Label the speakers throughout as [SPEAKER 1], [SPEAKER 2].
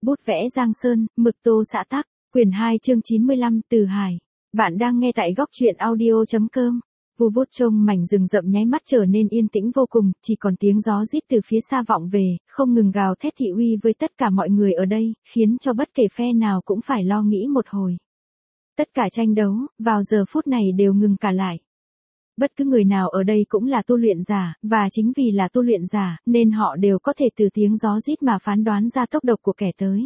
[SPEAKER 1] Bút vẽ Giang Sơn, mực tô xã tắc, quyển 2 chương 95 Từ Hải. Bạn đang nghe tại góc truyện audio.com. Vu vút trông mảnh rừng rậm nháy mắt trở nên yên tĩnh vô cùng, chỉ còn tiếng gió rít từ phía xa vọng về, không ngừng gào thét thị uy với tất cả mọi người ở đây, khiến cho bất kể phe nào cũng phải lo nghĩ một hồi. Tất cả tranh đấu, vào giờ phút này đều ngừng cả lại. Bất cứ người nào ở đây cũng là tu luyện giả, và chính vì là tu luyện giả, nên họ đều có thể từ tiếng gió rít mà phán đoán ra tốc độ của kẻ tới.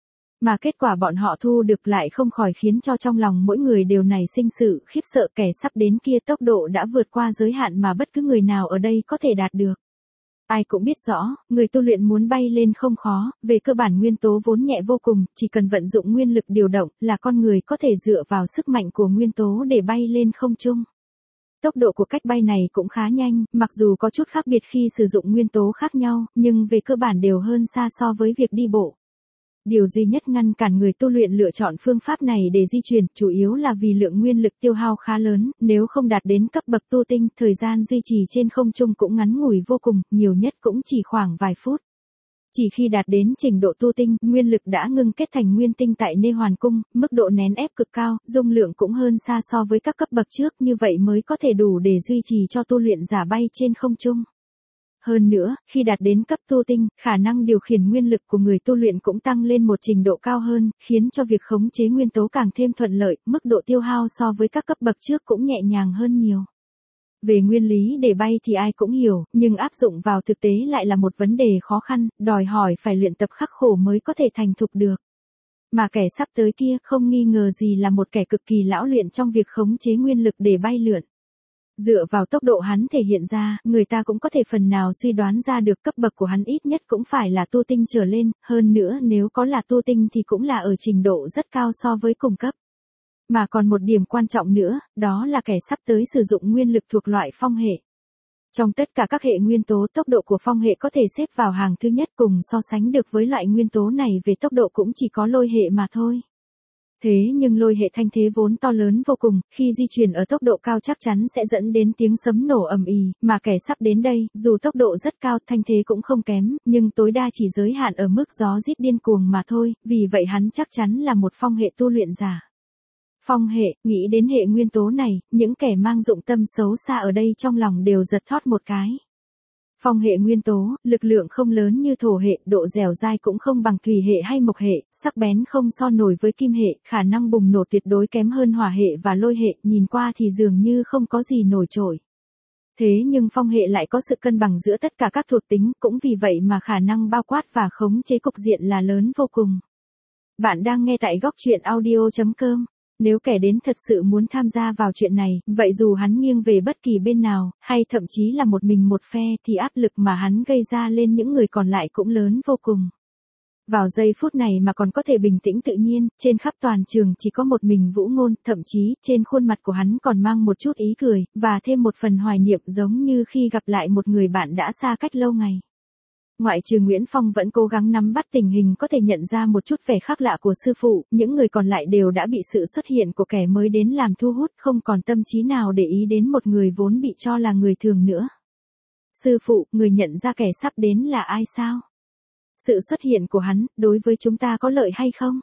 [SPEAKER 1] Mà kết quả bọn họ thu được lại không khỏi khiến cho trong lòng mỗi người đều nảy sinh sự khiếp sợ, kẻ sắp đến kia tốc độ đã vượt qua giới hạn mà bất cứ người nào ở đây có thể đạt được. Ai cũng biết rõ, người tu luyện muốn bay lên không khó, về cơ bản nguyên tố vốn nhẹ vô cùng, chỉ cần vận dụng nguyên lực điều động là con người có thể dựa vào sức mạnh của nguyên tố để bay lên không trung. Tốc độ của cách bay này cũng khá nhanh, mặc dù có chút khác biệt khi sử dụng nguyên tố khác nhau, nhưng về cơ bản đều hơn xa so với việc đi bộ. Điều duy nhất ngăn cản người tu luyện lựa chọn phương pháp này để di chuyển, chủ yếu là vì lượng nguyên lực tiêu hao khá lớn, nếu không đạt đến cấp bậc tu tinh, thời gian duy trì trên không trung cũng ngắn ngủi vô cùng, nhiều nhất cũng chỉ khoảng vài phút. Chỉ khi đạt đến trình độ tu tinh, nguyên lực đã ngưng kết thành nguyên tinh tại Nê Hoàn Cung, mức độ nén ép cực cao, dung lượng cũng hơn xa so với các cấp bậc trước, như vậy mới có thể đủ để duy trì cho tu luyện giả bay trên không trung. Hơn nữa, khi đạt đến cấp tu tinh, khả năng điều khiển nguyên lực của người tu luyện cũng tăng lên một trình độ cao hơn, khiến cho việc khống chế nguyên tố càng thêm thuận lợi, mức độ tiêu hao so với các cấp bậc trước cũng nhẹ nhàng hơn nhiều. Về nguyên lý để bay thì ai cũng hiểu, nhưng áp dụng vào thực tế lại là một vấn đề khó khăn, đòi hỏi phải luyện tập khắc khổ mới có thể thành thục được. Mà kẻ sắp tới kia không nghi ngờ gì là một kẻ cực kỳ lão luyện trong việc khống chế nguyên lực để bay lượn. Dựa vào tốc độ hắn thể hiện ra, người ta cũng có thể phần nào suy đoán ra được cấp bậc của hắn ít nhất cũng phải là tu tinh trở lên, hơn nữa nếu có là tu tinh thì cũng là ở trình độ rất cao so với cùng cấp. Mà còn một điểm quan trọng nữa, đó là kẻ sắp tới sử dụng nguyên lực thuộc loại phong hệ. Trong tất cả các hệ nguyên tố, tốc độ của phong hệ có thể xếp vào hàng thứ nhất, cùng so sánh được với loại nguyên tố này về tốc độ cũng chỉ có lôi hệ mà thôi. Thế nhưng lôi hệ thanh thế vốn to lớn vô cùng, khi di chuyển ở tốc độ cao chắc chắn sẽ dẫn đến tiếng sấm nổ ầm ĩ, mà kẻ sắp đến đây, dù tốc độ rất cao, thanh thế cũng không kém, nhưng tối đa chỉ giới hạn ở mức gió rít điên cuồng mà thôi, vì vậy hắn chắc chắn là một phong hệ tu luyện giả. Phong hệ, nghĩ đến hệ nguyên tố này, những kẻ mang dụng tâm xấu xa ở đây trong lòng đều giật thót một cái. Phong hệ nguyên tố, lực lượng không lớn như thổ hệ, độ dẻo dai cũng không bằng thủy hệ hay mộc hệ, sắc bén không so nổi với kim hệ, khả năng bùng nổ tuyệt đối kém hơn hỏa hệ và lôi hệ, nhìn qua thì dường như không có gì nổi trội. Thế nhưng phong hệ lại có sự cân bằng giữa tất cả các thuộc tính, cũng vì vậy mà khả năng bao quát và khống chế cục diện là lớn vô cùng. Bạn đang nghe tại góc truyện audio.com. Nếu kẻ đến thật sự muốn tham gia vào chuyện này, vậy dù hắn nghiêng về bất kỳ bên nào, hay thậm chí là một mình một phe thì áp lực mà hắn gây ra lên những người còn lại cũng lớn vô cùng. Vào giây phút này mà còn có thể bình tĩnh tự nhiên, trên khắp toàn trường chỉ có một mình Vũ Ngôn, thậm chí trên khuôn mặt của hắn còn mang một chút ý cười, và thêm một phần hoài niệm giống như khi gặp lại một người bạn đã xa cách lâu ngày. Ngoại trừ Nguyễn Phong vẫn cố gắng nắm bắt tình hình có thể nhận ra một chút vẻ khác lạ của sư phụ, những người còn lại đều đã bị sự xuất hiện của kẻ mới đến làm thu hút, không còn tâm trí nào để ý đến một người vốn bị cho là người thường nữa. Sư phụ, người nhận ra kẻ sắp đến là ai sao? Sự xuất hiện của hắn, đối với chúng ta có lợi hay không?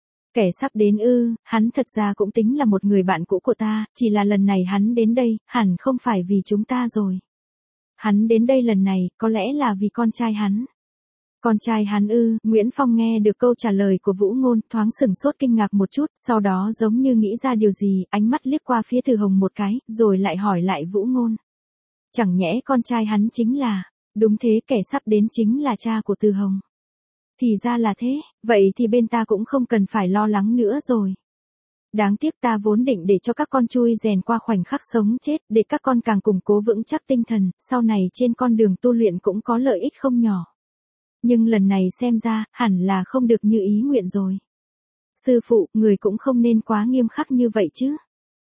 [SPEAKER 1] Kẻ sắp đến ư, hắn thật ra cũng tính là một người bạn cũ của ta, chỉ là lần này hắn đến đây, hẳn không phải vì chúng ta rồi. Hắn đến đây lần này, có lẽ là vì con trai hắn. Con trai hắn ư, Nguyễn Phong nghe được câu trả lời của Vũ Ngôn, thoáng sửng sốt kinh ngạc một chút, sau đó giống như nghĩ ra điều gì, ánh mắt liếc qua phía Từ Hồng một cái, rồi lại hỏi lại Vũ Ngôn. Chẳng nhẽ con trai hắn chính là, đúng thế, kẻ sắp đến chính là cha của Từ Hồng. Thì ra là thế, vậy thì bên ta cũng không cần phải lo lắng nữa rồi. Đáng tiếc ta vốn định để cho các con chui rèn qua khoảnh khắc sống chết, để các con càng củng cố vững chắc tinh thần, sau này trên con đường tu luyện cũng có lợi ích không nhỏ. Nhưng lần này xem ra, hẳn là không được như ý nguyện rồi. Sư phụ, người cũng không nên quá nghiêm khắc như vậy chứ.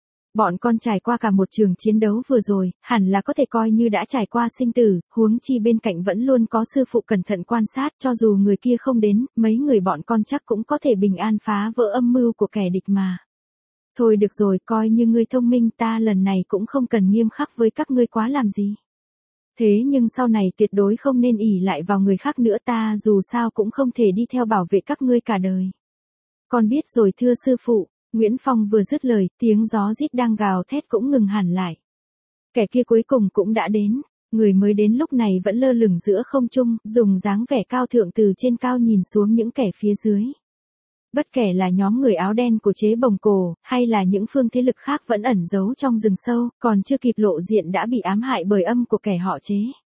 [SPEAKER 1] Bọn con trải qua cả một trường chiến đấu vừa rồi, hẳn là có thể coi như đã trải qua sinh tử, huống chi bên cạnh vẫn luôn có sư phụ cẩn thận quan sát, cho dù người kia không đến, mấy người bọn con chắc cũng có thể bình an phá vỡ âm mưu của kẻ địch mà. Thôi được rồi, coi như ngươi thông minh, ta lần này cũng không cần nghiêm khắc với các ngươi quá làm gì. Thế nhưng sau này tuyệt đối không nên ỷ lại vào người khác nữa, ta dù sao cũng không thể đi theo bảo vệ các ngươi cả đời. Con biết rồi thưa sư phụ. Nguyễn Phong vừa dứt lời, tiếng gió rít đang gào thét cũng ngừng hẳn lại. Kẻ kia cuối cùng cũng đã đến. Người mới đến lúc này vẫn lơ lửng giữa không trung, dùng dáng vẻ cao thượng từ trên cao nhìn xuống những kẻ phía dưới. Bất kể là nhóm người áo đen của Chế Bồng Cổ, hay là những phương thế lực khác vẫn ẩn giấu trong rừng sâu, còn chưa kịp lộ diện đã bị ám hại bởi âm của kẻ họ Chế.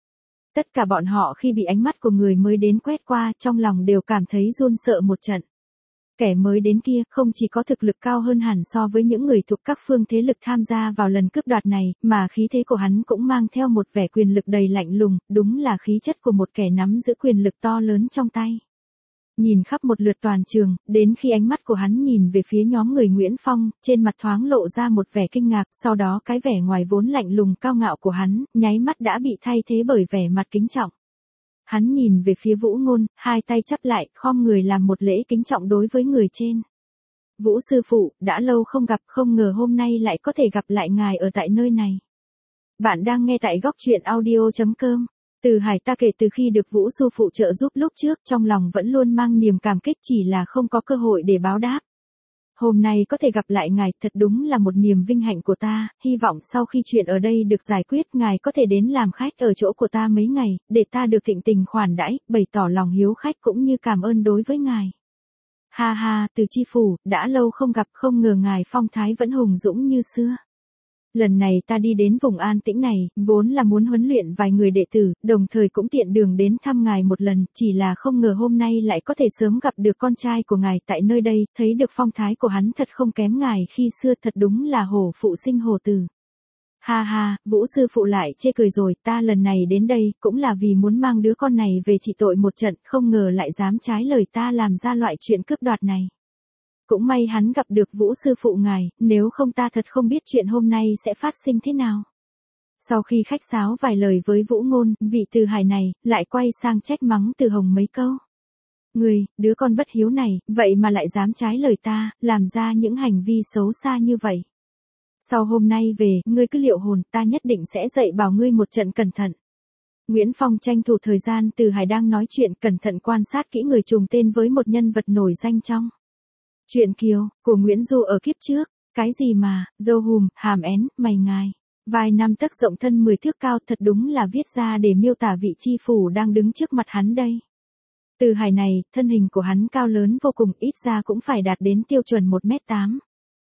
[SPEAKER 1] Tất cả bọn họ khi bị ánh mắt của người mới đến quét qua, trong lòng đều cảm thấy run sợ một trận. Kẻ mới đến kia không chỉ có thực lực cao hơn hẳn so với những người thuộc các phương thế lực tham gia vào lần cướp đoạt này, mà khí thế của hắn cũng mang theo một vẻ quyền lực đầy lạnh lùng, đúng là khí chất của một kẻ nắm giữ quyền lực to lớn trong tay. Nhìn khắp một lượt toàn trường, đến khi ánh mắt của hắn nhìn về phía nhóm người Nguyễn Phong, trên mặt thoáng lộ ra một vẻ kinh ngạc, sau đó cái vẻ ngoài vốn lạnh lùng cao ngạo của hắn, nháy mắt đã bị thay thế bởi vẻ mặt kính trọng. Hắn nhìn về phía Vũ Ngôn, hai tay chắp lại, khom người làm một lễ kính trọng đối với người trên. Vũ sư phụ, đã lâu không gặp, không ngờ hôm nay lại có thể gặp lại ngài ở tại nơi này. Bạn đang nghe tại góc truyện audio.com. Từ Hải ta kể từ khi được Vũ sư phụ trợ giúp lúc trước, trong lòng vẫn luôn mang niềm cảm kích, chỉ là không có cơ hội để báo đáp. Hôm nay có thể gặp lại ngài thật đúng là một niềm vinh hạnh của ta, hy vọng sau khi chuyện ở đây được giải quyết ngài có thể đến làm khách ở chỗ của ta mấy ngày, để ta được thịnh tình khoản đãi, bày tỏ lòng hiếu khách cũng như cảm ơn đối với ngài. Ha ha, Từ chi phủ, đã lâu không gặp, không ngờ ngài phong thái vẫn hùng dũng như xưa. Lần này ta đi đến vùng an tĩnh này, vốn là muốn huấn luyện vài người đệ tử, đồng thời cũng tiện đường đến thăm ngài một lần, chỉ là không ngờ hôm nay lại có thể sớm gặp được con trai của ngài tại nơi đây, thấy được phong thái của hắn thật không kém ngài khi xưa, thật đúng là hổ phụ sinh hổ tử. Ha ha, Vũ sư phụ lại chê cười rồi, ta lần này đến đây, cũng là vì muốn mang đứa con này về trị tội một trận, không ngờ lại dám trái lời ta làm ra loại chuyện cướp đoạt này. Cũng may hắn gặp được Vũ sư phụ ngài, nếu không ta thật không biết chuyện hôm nay sẽ phát sinh thế nào. Sau khi khách sáo vài lời với Vũ Ngôn, vị Từ Hải này, lại quay sang trách mắng Từ Hồng mấy câu. Ngươi, đứa con bất hiếu này, vậy mà lại dám trái lời ta, làm ra những hành vi xấu xa như vậy. Sau hôm nay về, ngươi cứ liệu hồn, ta nhất định sẽ dạy bảo ngươi một trận cẩn thận. Nguyễn Phong tranh thủ thời gian Từ Hải đang nói chuyện, cẩn thận quan sát kỹ người trùng tên với một nhân vật nổi danh trong Truyện Kiều, của Nguyễn Du ở kiếp trước. Cái gì mà, dâu hùm, hàm én, mày ngài. Vài năm tấc rộng thân 10 thước cao, thật đúng là viết ra để miêu tả vị chi phủ đang đứng trước mặt hắn đây. Từ Hải này, thân hình của hắn cao lớn vô cùng, ít ra cũng phải đạt đến tiêu chuẩn 1m8.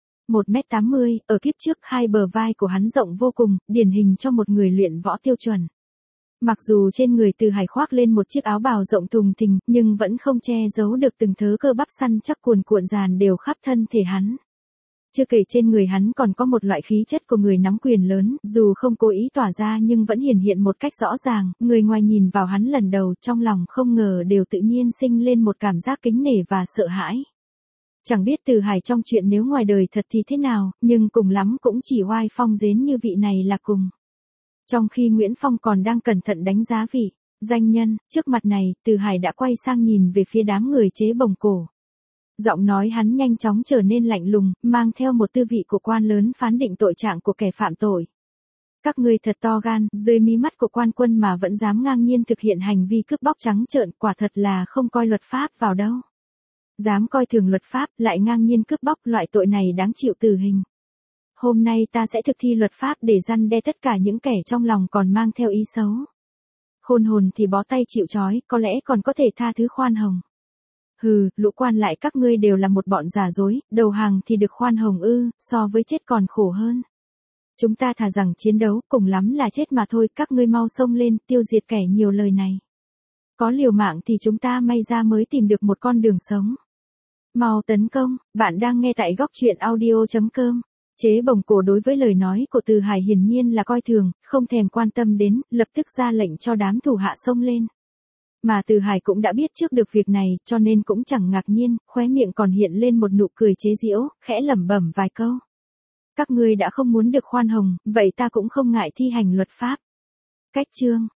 [SPEAKER 1] 1m80, ở kiếp trước hai bờ vai của hắn rộng vô cùng, điển hình cho một người luyện võ tiêu chuẩn. Mặc dù trên người Từ Hải khoác lên một chiếc áo bào rộng thùng thình, nhưng vẫn không che giấu được từng thớ cơ bắp săn chắc cuồn cuộn dàn đều khắp thân thể hắn. Chưa kể trên người hắn còn có một loại khí chất của người nắm quyền lớn, dù không cố ý tỏa ra nhưng vẫn hiển hiện một cách rõ ràng, người ngoài nhìn vào hắn lần đầu trong lòng không ngờ đều tự nhiên sinh lên một cảm giác kính nể và sợ hãi. Chẳng biết Từ Hải trong chuyện nếu ngoài đời thật thì thế nào, nhưng cùng lắm cũng chỉ oai phong dến như vị này là cùng. Trong khi Nguyễn Phong còn đang cẩn thận đánh giá vị danh nhân trước mặt này, Từ Hải đã quay sang nhìn về phía đám người Chế Bồng Cổ. Giọng nói hắn nhanh chóng trở nên lạnh lùng, mang theo một tư vị của quan lớn phán định tội trạng của kẻ phạm tội. Các ngươi thật to gan, dưới mí mắt của quan quân mà vẫn dám ngang nhiên thực hiện hành vi cướp bóc trắng trợn, quả thật là không coi luật pháp vào đâu. Dám coi thường luật pháp, lại ngang nhiên cướp bóc, loại tội này đáng chịu tử hình. Hôm nay ta sẽ thực thi luật pháp để răn đe tất cả những kẻ trong lòng còn mang theo ý xấu. Khôn hồn thì bó tay chịu trói, có lẽ còn có thể tha thứ khoan hồng. Hừ, lũ quan lại các ngươi đều là một bọn giả dối, đầu hàng thì được khoan hồng ư, so với chết còn khổ hơn. Chúng ta thà rằng chiến đấu, cùng lắm là chết mà thôi, các ngươi mau xông lên, tiêu diệt kẻ nhiều lời này. Có liều mạng thì chúng ta may ra mới tìm được một con đường sống. Mau tấn công, bạn đang nghe tại góc truyện audio.com. Chế Bồng Cổ đối với lời nói của Từ Hải hiển nhiên là coi thường, không thèm quan tâm đến, lập tức ra lệnh cho đám thủ hạ xông lên. Mà Từ Hải cũng đã biết trước được việc này, cho nên cũng chẳng ngạc nhiên, khóe miệng còn hiện lên một nụ cười chế giễu, khẽ lẩm bẩm vài câu. Các ngươi đã không muốn được khoan hồng, vậy ta cũng không ngại thi hành luật pháp. Cách chương,